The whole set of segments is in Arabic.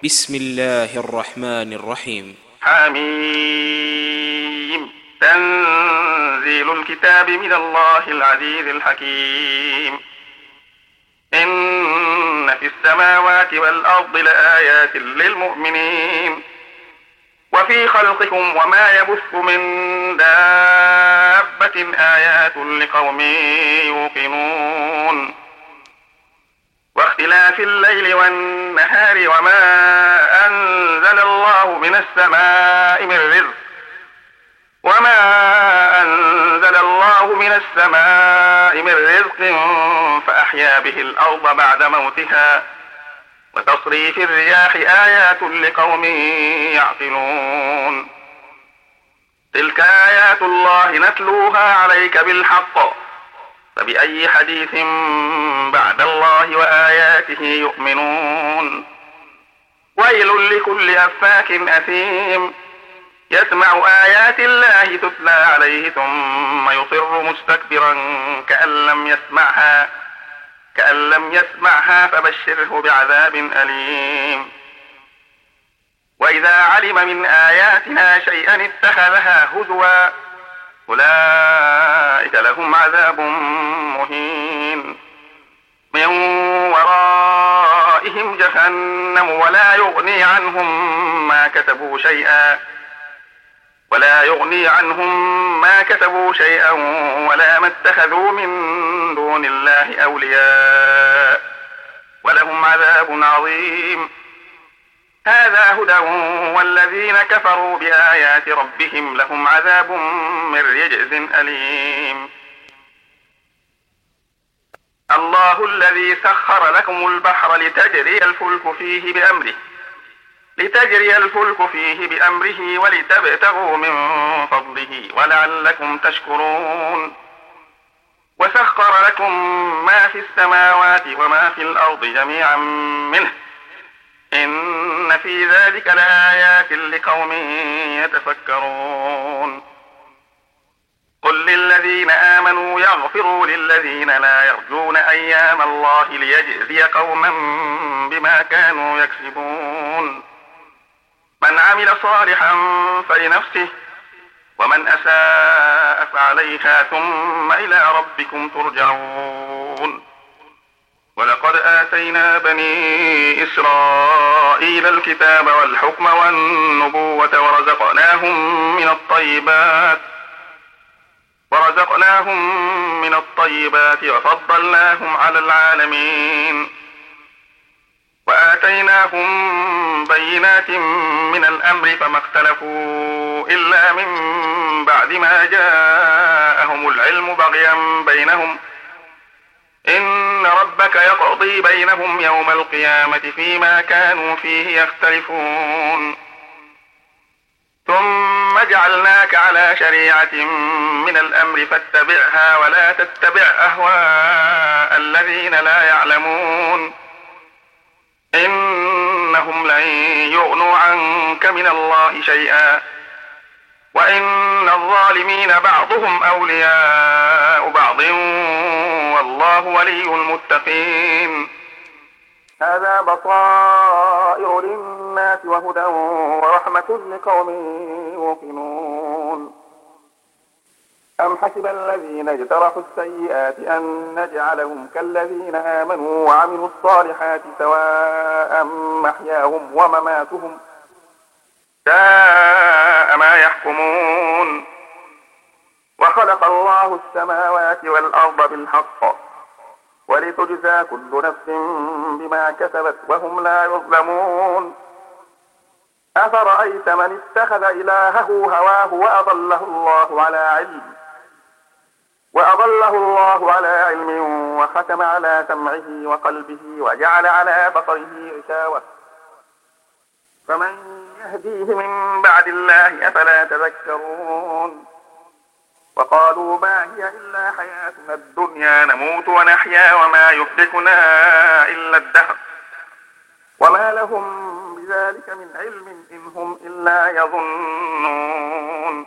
بسم الله الرحمن الرحيم. حميم. تنزيل الكتاب من الله العزيز الحكيم. إن في السماوات والأرض لآيات للمؤمنين وفي خلقكم وما يبث من دابة آيات لقوم يوقنون. واختلاف الليل والنهار وما أنزل الله من السماء من رزق فأحيا به الأرض بعد موتها وتصريف الرياح آيات لقوم يعقلون. تلك آيات الله نتلوها عليك بالحق فبأي حديث بعد الله وآياته يؤمنون. ويل لكل أفاك أثيم يسمع آيات الله تتلى عليه ثم يصر مستكبرا كأن لم يسمعها فبشره بعذاب أليم. وإذا علم من آياتنا شيئا اتخذها هزوا أولئك لهم عذاب مهين. من ورائهم جهنم ولا يغني عنهم ما كسبوا شيئا ولا ما اتخذوا من دون الله أولياء ولهم عذاب عظيم. هذا هدى والذين كفروا بآيات ربهم لهم عذاب من رجز أليم. الله الذي سخر لكم البحر لتجري الفلك فيه بأمره ولتبتغوا من فضله ولعلكم تشكرون. وسخر لكم ما في السماوات وما في الأرض جميعا منه إن في ذلك لآيات لقوم يتفكرون. قل للذين آمنوا يغفروا للذين لا يرجون أيام الله ليجزي قوما بما كانوا يكسبون. من عمل صالحا فلنفسه ومن أساء فعليها ثم إلى ربكم ترجعون. ولقد آتينا بني إسرائيل الكتاب والحكم والنبوة ورزقناهم من الطيبات وفضلناهم على العالمين. وآتيناهم بينات من الأمر فما اختلفوا إلا من بعد ما جاءهم العلم بغيا بينهم إن ربك يقضي بينهم يوم القيامة فيما كانوا فيه يختلفون. ثم جعلناك على شريعة من الأمر فاتبعها ولا تتبع أهواء الذين لا يعلمون إنهم لن يغنوا عنك من الله شيئا وإن الظالمين بعضهم أولياء بعض والله ولي المتقين. هذا بصائر للناس وهدى ورحمة لقوم يوقنون. أم حسب الذين اجترحوا السيئات أن نجعلهم كالذين آمنوا وعملوا الصالحات سواء محياهم ومماتهم ساء ما يحكمون. وخلق الله السماوات والأرض بالحق ولتجزى كل نفس بما كسبت وهم لا يظلمون. أفرأيت من اتخذ إلهه هواه وأضله الله على علم وختم على سمعه وقلبه وجعل على بصره غشاوة فمن يهديه من بعد الله أفلا تذكرون. وقالوا ما هي إلا حياتنا الدنيا نموت ونحيا وما يهلكنا إلا الدهر وما لهم بذلك من علم إن هم إلا يظنون.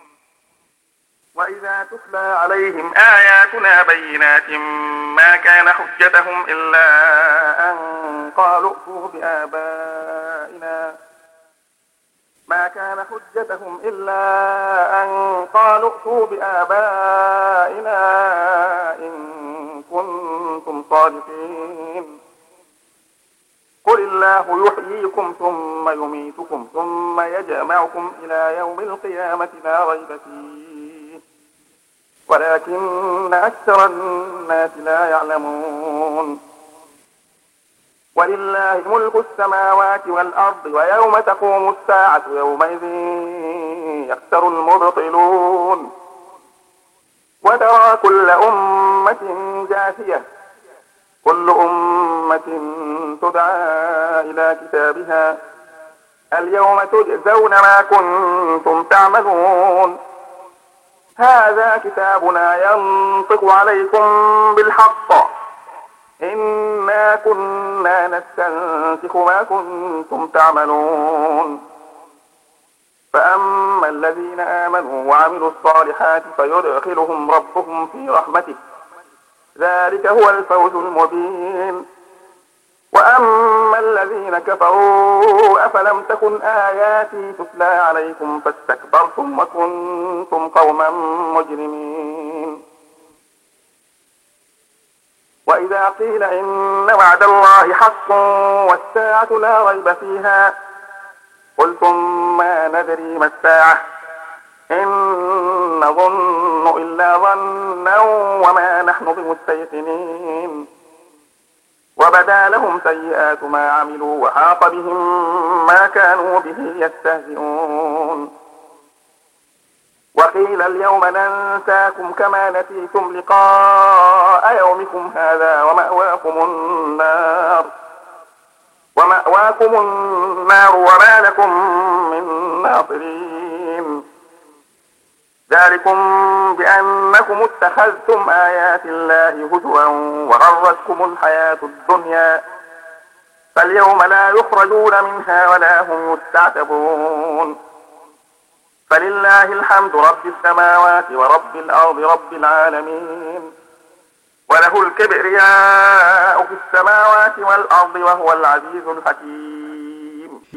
وإذا تتلى عليهم آياتنا بينات ما كان حجتهم إلا أن قالوا ائتوا بآبائنا كان حجتهم إلا أن قالوا ائتوا بآبائنا إن كنتم صادقين. قل الله يحييكم ثم يميتكم ثم يجمعكم إلى يوم القيامة لا ريب فيه ولكن أكثر الناس لا يعلمون. ولله ملك السماوات والأرض ويوم تقوم الساعة يومئذ يخسر المبطلون. وترى كل أمة جاثية كل أمة تدعى إلى كتابها اليوم تجزون ما كنتم تعملون. هذا كتابنا ينطق عليكم بالحق إنا كنا نستنسخ ما كنتم تعملون. فأما الذين آمنوا وعملوا الصالحات فيدخلهم ربهم في رحمته ذلك هو الفوز المبين. وأما الذين كفروا أفلم تكن آياتي تتلى عليكم فاستكبرتم وكنتم قوما مجرمين. وإذا قيل إن وعد الله حق والساعة لا ريب فيها قلتم ما ندري ما الساعة إن نظن إلا ظنا وما نحن بمستيقنين. وبدا لهم سيئات ما عملوا وحاق بهم ما كانوا به يستهزئون. وقيل اليوم ننساكم كما نسيتم لقاء يومكم هذا ومأواكم النار وما لكم من ناصرين. ذلكم بأنكم اتخذتم آيات الله هزوا وغرتكم الحياة الدنيا فاليوم لا يخرجون منها ولا هم يستعتبون. فلله الحمد رب السماوات ورب الأرض رب العالمين وله الكبرياء في السماوات والأرض وهو العزيز الحكيم.